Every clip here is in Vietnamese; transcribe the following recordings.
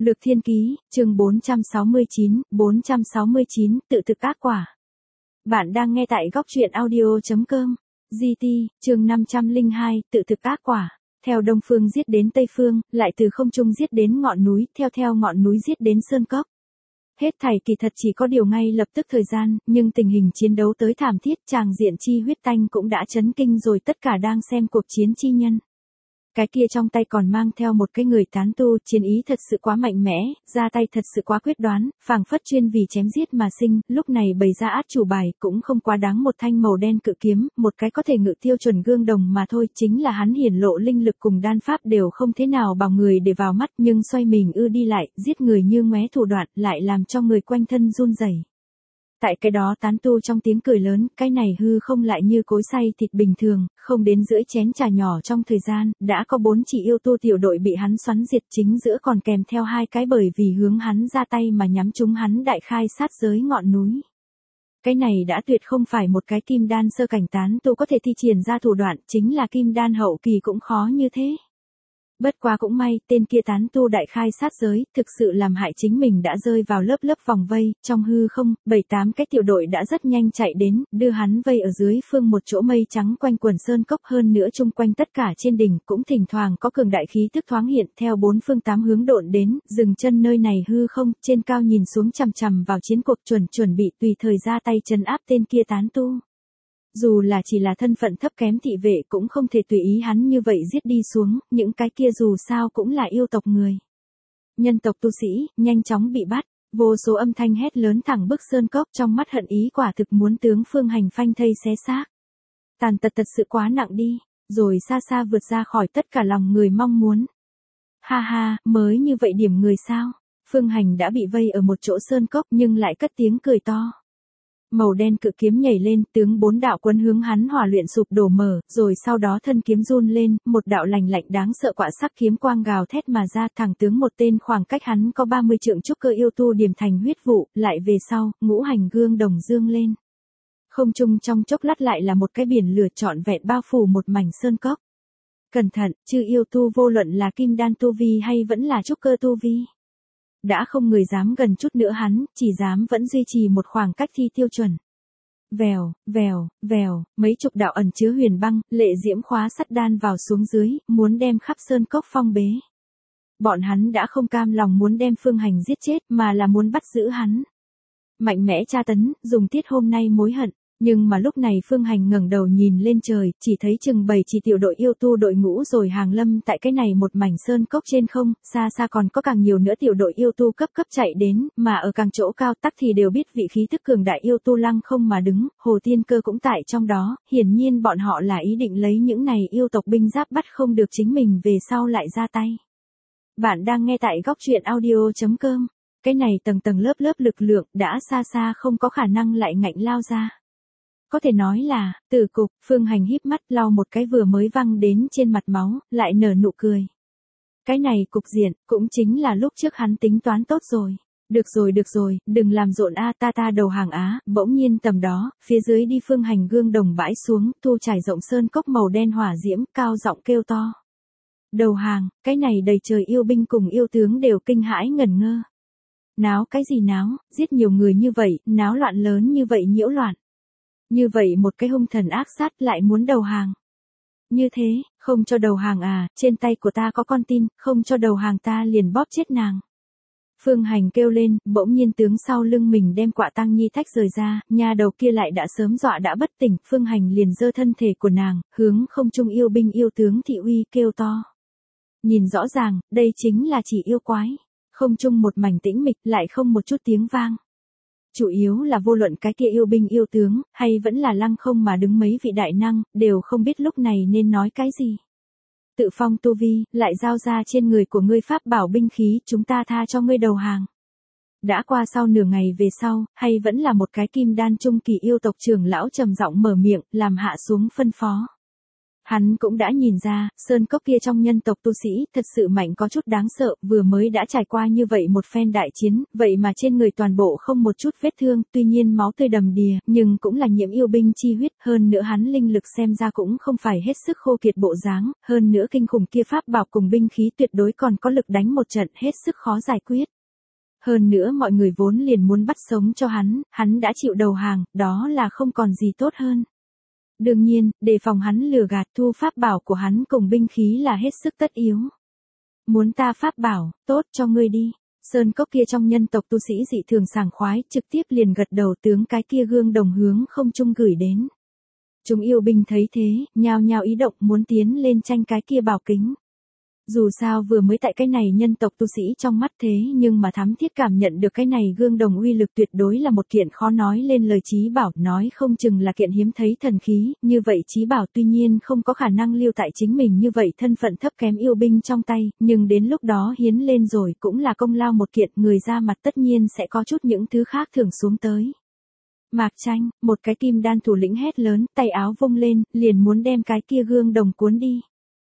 Lược Thiên Ký, chương 469, tự thực ác quả. Bạn đang nghe tại góc truyện audio.com. GT, chương 502, tự thực ác quả. Theo Đông Phương giết đến Tây Phương, lại từ không trung giết đến ngọn núi, theo ngọn núi giết đến sơn cốc. Hết thảy kỳ thật chỉ có điều ngay lập tức thời gian, nhưng tình hình chiến đấu tới thảm thiết, tràng diện chi huyết tanh cũng đã chấn kinh rồi tất cả đang xem cuộc chiến chi nhân. Cái kia trong tay còn mang theo một cái người tán tu, chiến ý thật sự quá mạnh mẽ, ra tay thật sự quá quyết đoán, phảng phất chuyên vì chém giết mà sinh, lúc này bày ra át chủ bài cũng không quá đáng một thanh màu đen cự kiếm, một cái có thể ngự tiêu chuẩn gương đồng mà thôi, chính là hắn hiển lộ linh lực cùng đan pháp đều không thế nào bảo người để vào mắt, nhưng xoay mình đi lại, giết người như ngoé thủ đoạn, lại làm cho người quanh thân run rẩy. Tại cái đó tán tu trong tiếng cười lớn, cái này hư không lại như cối xay thịt bình thường, không đến rưỡi chén trà nhỏ trong thời gian, đã có 4 chỉ yêu tu tiểu đội bị hắn xoắn diệt, chính giữa còn kèm theo 2 cái bởi vì hướng hắn ra tay mà nhắm trúng hắn đại khai sát giới ngọn núi. Cái này đã tuyệt không phải một cái kim đan sơ cảnh tán tu có thể thi triển ra thủ đoạn, chính là kim đan hậu kỳ cũng khó như thế. Bất quá cũng may, tên kia tán tu đại khai sát giới, thực sự làm hại chính mình đã rơi vào lớp vòng vây, trong hư không, 7-8 cái tiểu đội đã rất nhanh chạy đến, đưa hắn vây ở dưới phương một chỗ mây trắng quanh quần sơn cốc, hơn nữa chung quanh tất cả trên đỉnh, cũng thỉnh thoảng có cường đại khí tức thoáng hiện theo 4 phương 8 hướng độn đến, dừng chân nơi này hư không, trên cao nhìn xuống chằm vào chiến cuộc chuẩn bị tùy thời ra tay trấn áp tên kia tán tu. Dù là chỉ là thân phận thấp kém thị vệ cũng không thể tùy ý hắn như vậy giết đi xuống, những cái kia dù sao cũng là yêu tộc người. Nhân tộc tu sĩ, nhanh chóng bị bắt, vô số âm thanh hét lớn thẳng bức sơn cốc, trong mắt hận ý quả thực muốn tướng Phương Hành phanh thây xé xác. Tàn tật thật sự quá nặng đi, rồi xa xa vượt ra khỏi tất cả lòng người mong muốn. Ha ha, mới như vậy điểm người sao? Phương Hành đã bị vây ở một chỗ sơn cốc nhưng lại cất tiếng cười to. Màu đen cự kiếm nhảy lên, tướng 4 đạo quân hướng hắn hỏa luyện sụp đổ mở, rồi sau đó thân kiếm run lên, một đạo lạnh đáng sợ quạ sắc kiếm quang gào thét mà ra, thẳng tướng một tên khoảng cách hắn có 30 trượng trúc cơ yêu tu điểm thành huyết vụ, lại về sau, ngũ hành gương đồng dương lên. Không trung trong chốc lát lại là một cái biển lửa trọn vẹn bao phủ một mảnh sơn cốc. Cẩn thận, chư yêu tu vô luận là kim đan tu vi hay vẫn là trúc cơ tu vi. Đã không người dám gần chút nữa hắn, chỉ dám vẫn duy trì một khoảng cách thi tiêu chuẩn. Vèo, mấy chục đạo ẩn chứa huyền băng, lệ diễm khóa sắt đan vào xuống dưới, muốn đem khắp sơn cốc phong bế. Bọn hắn đã không cam lòng muốn đem Phương Hành giết chết, mà là muốn bắt giữ hắn. Mạnh mẽ tra tấn, dùng tiết hôm nay mối hận. Nhưng mà lúc này Phương Hành ngẩng đầu nhìn lên trời, chỉ thấy chừng 7 chỉ tiểu đội yêu tu đội ngũ rồi hàng lâm tại cái này một mảnh sơn cốc trên không, xa còn có càng nhiều nữa tiểu đội yêu tu cấp chạy đến, mà ở càng chỗ cao tắc thì đều biết vị khí tức cường đại yêu tu lăng không mà đứng, Hồ Tiên Cơ cũng tại trong đó, hiển nhiên bọn họ là ý định lấy những này yêu tộc binh giáp bắt không được chính mình về sau lại ra tay. Bạn đang nghe tại góc truyện audio.com, cái này tầng lớp lực lượng đã xa không có khả năng lại ngạnh lao ra. Có thể nói là, tử cục, Phương Hành híp mắt lau một cái vừa mới văng đến trên mặt máu, lại nở nụ cười. Cái này cục diện, cũng chính là lúc trước hắn tính toán tốt rồi. Được rồi, đừng làm rộn ta đầu hàng á, bỗng nhiên tầm đó, phía dưới đi Phương Hành gương đồng bãi xuống, thu trải rộng sơn cốc màu đen hỏa diễm, cao giọng kêu to. Đầu hàng, cái này đầy trời yêu binh cùng yêu tướng đều kinh hãi ngẩn ngơ. Náo cái gì náo, giết nhiều người như vậy, náo loạn lớn như vậy nhiễu loạn. Như vậy một cái hung thần ác sát lại muốn đầu hàng. Như thế, không cho đầu hàng à, trên tay của ta có con tin, không cho đầu hàng ta liền bóp chết nàng. Phương Hành kêu lên, bỗng nhiên tướng sau lưng mình đem quạ tăng nhi thách rời ra, nhà đầu kia lại đã sớm dọa đã bất tỉnh, Phương Hành liền giơ thân thể của nàng, hướng không trung yêu binh yêu tướng thị uy kêu to. Nhìn rõ ràng, đây chính là chỉ yêu quái. Không trung một mảnh tĩnh mịch lại không một chút tiếng vang. Chủ yếu là vô luận cái kia yêu binh yêu tướng, hay vẫn là lăng không mà đứng mấy vị đại năng, đều không biết lúc này nên nói cái gì. Tự phong tu vi, lại giao ra trên người của ngươi pháp bảo binh khí, chúng ta tha cho ngươi đầu hàng. Đã qua sau nửa ngày về sau, hay vẫn là một cái kim đan trung kỳ yêu tộc trưởng lão trầm giọng mở miệng, làm hạ xuống phân phó. Hắn cũng đã nhìn ra, sơn cốc kia trong nhân tộc tu sĩ, thật sự mạnh có chút đáng sợ, vừa mới đã trải qua như vậy một phen đại chiến, vậy mà trên người toàn bộ không một chút vết thương, tuy nhiên máu tươi đầm đìa, nhưng cũng là nhiễm yêu binh chi huyết, hơn nữa hắn linh lực xem ra cũng không phải hết sức khô kiệt bộ dáng, hơn nữa kinh khủng kia pháp bảo cùng binh khí tuyệt đối còn có lực đánh một trận hết sức khó giải quyết. Hơn nữa mọi người vốn liền muốn bắt sống cho hắn đã chịu đầu hàng, đó là không còn gì tốt hơn. Đương nhiên, đề phòng hắn lừa gạt thu pháp bảo của hắn cùng binh khí là hết sức tất yếu. Muốn ta pháp bảo, tốt cho ngươi đi. Sơn cốc kia trong nhân tộc tu sĩ dị thường sảng khoái, trực tiếp liền gật đầu tướng cái kia gương đồng hướng không trung gửi đến. Chúng yêu binh thấy thế, nhao nhao ý động muốn tiến lên tranh cái kia bảo kính. Dù sao vừa mới tại cái này nhân tộc tu sĩ trong mắt thế nhưng mà thám thiết cảm nhận được cái này gương đồng uy lực tuyệt đối là một kiện khó nói lên lời chí bảo, nói không chừng là kiện hiếm thấy thần khí, như vậy chí bảo tuy nhiên không có khả năng lưu tại chính mình như vậy thân phận thấp kém yêu binh trong tay, nhưng đến lúc đó hiến lên rồi cũng là công lao một kiện, người ra mặt tất nhiên sẽ có chút những thứ khác thưởng xuống tới. Mạc Tranh, một cái kim đan thủ lĩnh hét lớn, tay áo vung lên, liền muốn đem cái kia gương đồng cuốn đi.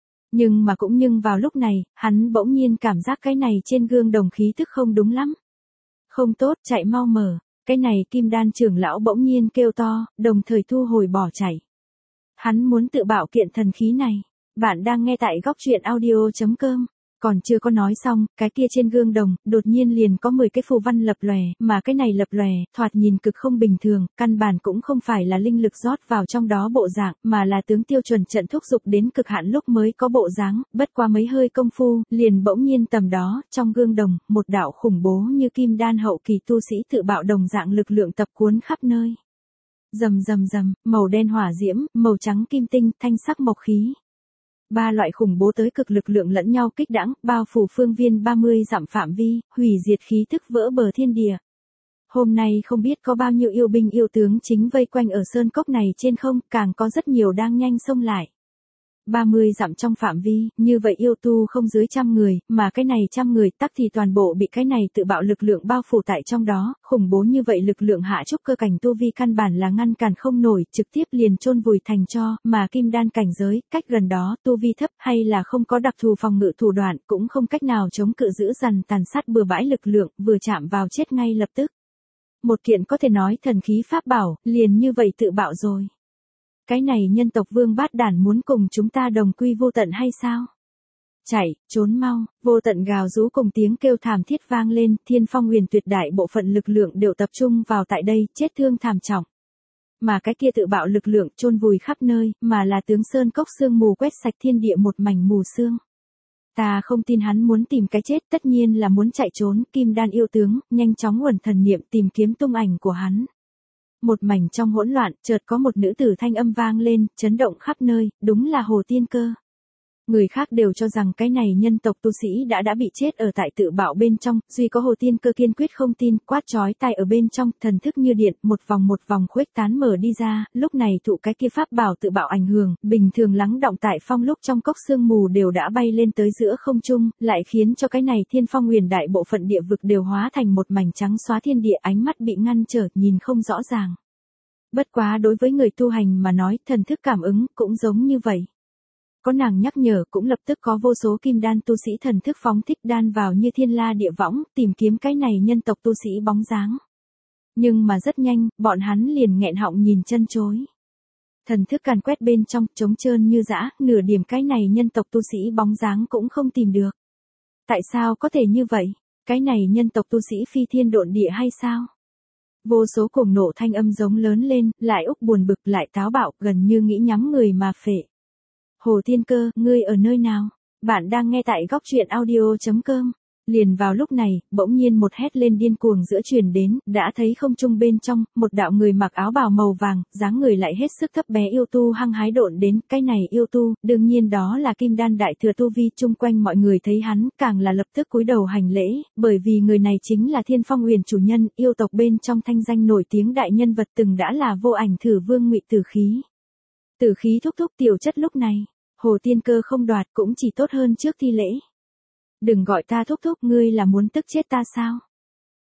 Nhưng vào lúc này, hắn bỗng nhiên cảm giác cái này trên gương đồng khí tức không đúng lắm. Không tốt, chạy mau mở, cái này kim đan trưởng lão bỗng nhiên kêu to, đồng thời thu hồi bỏ chạy. Hắn muốn tự bảo kiện thần khí này. Bạn đang nghe tại góc truyện audio.com. Còn chưa có nói xong, cái kia trên gương đồng, đột nhiên liền có 10 cái phù văn lập lòe, mà cái này lập lòe, thoạt nhìn cực không bình thường, căn bản cũng không phải là linh lực rót vào trong đó bộ dạng, mà là tướng tiêu chuẩn trận thúc dục đến cực hạn lúc mới có bộ dáng, bất qua mấy hơi công phu, liền bỗng nhiên tầm đó, trong gương đồng, một đạo khủng bố như kim đan hậu kỳ tu sĩ tự bạo đồng dạng lực lượng tập cuốn khắp nơi. Rầm rầm rầm, màu đen hỏa diễm, màu trắng kim tinh, thanh sắc mộc khí. Ba loại khủng bố tới cực lực lượng lẫn nhau kích đãng, bao phủ phương viên 30 dặm phạm vi, hủy diệt khí tức vỡ bờ thiên địa. Hôm nay không biết có bao nhiêu yêu binh yêu tướng chính vây quanh ở sơn cốc này trên không, càng có rất nhiều đang nhanh xông lại. 30 dặm trong phạm vi, như vậy yêu tu không dưới 100 người, mà cái này 100 người tắc thì toàn bộ bị cái này tự bạo lực lượng bao phủ tại trong đó, khủng bố như vậy lực lượng hạ trúc cơ cảnh tu vi căn bản là ngăn cản không nổi, trực tiếp liền chôn vùi thành tro, mà kim đan cảnh giới, cách gần đó, tu vi thấp hay là không có đặc thù phòng ngự thủ đoạn, cũng không cách nào chống cự giữ dằn tàn sát bừa bãi lực lượng, vừa chạm vào chết ngay lập tức. Một kiện có thể nói thần khí pháp bảo, liền như vậy tự bạo rồi. Cái này nhân tộc vương bát đản muốn cùng chúng ta đồng quy vô tận hay sao? Chạy, trốn mau, vô tận gào rú cùng tiếng kêu thảm thiết vang lên, Thiên Phong Huyền tuyệt đại bộ phận lực lượng đều tập trung vào tại đây, chết thương thảm trọng. Mà cái kia tự bạo lực lượng chôn vùi khắp nơi, mà là tướng sơn cốc sương mù quét sạch thiên địa một mảnh mù sương. Ta không tin hắn muốn tìm cái chết, tất nhiên là muốn chạy trốn, kim đan yêu tướng, nhanh chóng uẩn thần niệm tìm kiếm tung ảnh của hắn. Một mảnh trong hỗn loạn, chợt có một nữ tử thanh âm vang lên, chấn động khắp nơi, đúng là Hồ Tiên Cơ. Người khác đều cho rằng cái này nhân tộc tu sĩ đã bị chết ở tại tự bạo bên trong, duy có Hồ Tiên Cơ kiên quyết không tin, quát chói tai ở bên trong, thần thức như điện, một vòng khuếch tán mở đi ra, lúc này thụ cái kia pháp bảo tự bạo ảnh hưởng, bình thường lắng đọng tại phong lúc trong cốc sương mù đều đã bay lên tới giữa không trung, lại khiến cho cái này Thiên Phong Huyền đại bộ phận địa vực đều hóa thành một mảnh trắng xóa thiên địa, ánh mắt bị ngăn trở, nhìn không rõ ràng. Bất quá đối với người tu hành mà nói, thần thức cảm ứng cũng giống như vậy. Có nàng nhắc nhở cũng lập tức có vô số kim đan tu sĩ thần thức phóng thích đan vào như thiên la địa võng, tìm kiếm cái này nhân tộc tu sĩ bóng dáng. Nhưng mà rất nhanh, bọn hắn liền nghẹn họng nhìn chân chối. Thần thức càn quét bên trong, trống trơn như dã, nửa điểm cái này nhân tộc tu sĩ bóng dáng cũng không tìm được. Tại sao có thể như vậy? Cái này nhân tộc tu sĩ phi thiên độn địa hay sao? Vô số cuồng nộ thanh âm giống lớn lên, lại úc buồn bực lại táo bạo, gần như nghĩ nhắm người mà phệ. Hồ Tiên Cơ, ngươi ở nơi nào? Bạn đang nghe tại góc truyện audio.com. Liền vào lúc này, bỗng nhiên một hét lên điên cuồng giữa truyền đến, đã thấy không trung bên trong, một đạo người mặc áo bào màu vàng, dáng người lại hết sức thấp bé yêu tu hăng hái độn đến, cái này yêu tu, đương nhiên đó là kim đan đại thừa tu vi, chung quanh mọi người thấy hắn, càng là lập tức cúi đầu hành lễ, bởi vì người này chính là Thiên Phong Huyền chủ nhân, yêu tộc bên trong thanh danh nổi tiếng đại nhân vật từng đã là vô ảnh thử vương Ngụy Tử Khí. Tử Khí thúc thúc tiểu chất lúc này, Hồ Tiên Cơ không đoạt cũng chỉ tốt hơn trước thi lễ. Đừng gọi ta thúc thúc, ngươi là muốn tức chết ta sao?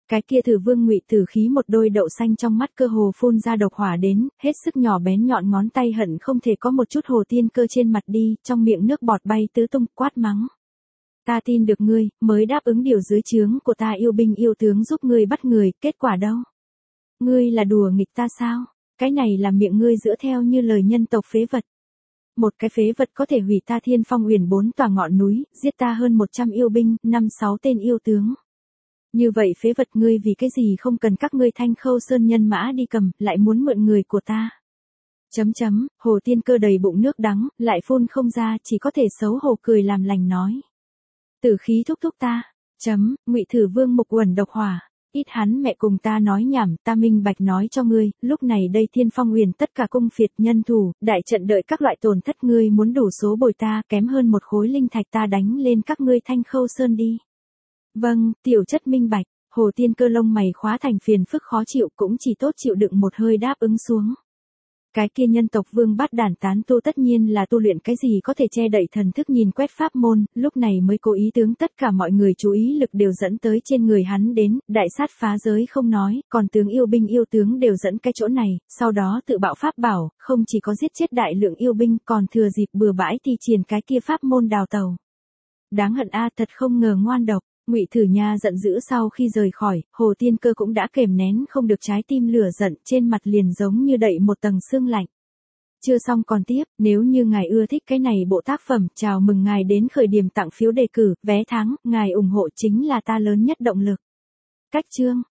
Cái kia Thử Vương Ngụy Tử khí một đôi đậu xanh trong mắt cơ hồ phun ra độc hỏa đến, hết sức nhỏ bén nhọn ngón tay hận không thể có một chút hồ tiên cơ trên mặt đi, trong miệng nước bọt bay tứ tung, quát mắng. Ta tin được ngươi, mới đáp ứng điều dưới trướng của ta yêu binh yêu tướng giúp ngươi bắt người, kết quả đâu? Ngươi là đùa nghịch ta sao? Cái này là miệng ngươi giữa theo như lời nhân tộc phế vật. Một cái phế vật có thể hủy ta Thiên Phong Uyển 4 tòa ngọn núi, giết ta hơn 100 yêu binh, 5-6 tên yêu tướng. Như vậy phế vật ngươi vì cái gì không cần các ngươi Thanh Khâu Sơn nhân mã đi cầm, lại muốn mượn người của ta. Hồ Tiên Cơ đầy bụng nước đắng, lại phun không ra, chỉ có thể xấu hổ cười làm lành nói. Tử khí thúc thúc ta. Ngụy Thử Vương mục uẩn độc hỏa. Ít hắn mẹ cùng ta nói nhảm, ta minh bạch nói cho ngươi, lúc này đây Thiên Phong Uyển tất cả cung phiệt nhân thủ, đại trận đợi các loại tổn thất ngươi muốn đủ số bồi ta, kém hơn một khối linh thạch ta đánh lên các ngươi Thanh Khâu Sơn đi. Vâng, tiểu chất minh bạch. Hồ Tiên Cơ lông mày khóa thành phiền phức khó chịu, cũng chỉ tốt chịu đựng một hơi đáp ứng xuống. Cái kia nhân tộc vương bát đản tán tu tất nhiên là tu luyện cái gì có thể che đậy thần thức nhìn quét pháp môn, lúc này mới cố ý tướng tất cả mọi người chú ý lực đều dẫn tới trên người hắn đến, đại sát phá giới không nói, còn tướng yêu binh yêu tướng đều dẫn cái chỗ này, sau đó tự bạo pháp bảo, không chỉ có giết chết đại lượng yêu binh còn thừa dịp bừa bãi thi triển cái kia pháp môn đào tàu. Đáng hận a, thật không ngờ ngoan độc. Ngụy Thử Nha giận dữ sau khi rời khỏi, Hồ Tiên Cơ cũng đã kềm nén không được trái tim lửa giận, trên mặt liền giống như đậy một tầng sương lạnh. Chưa xong còn tiếp, nếu như ngài ưa thích cái này bộ tác phẩm, chào mừng ngài đến khởi điểm tặng phiếu đề cử, vé thắng, ngài ủng hộ chính là ta lớn nhất động lực. Cách chương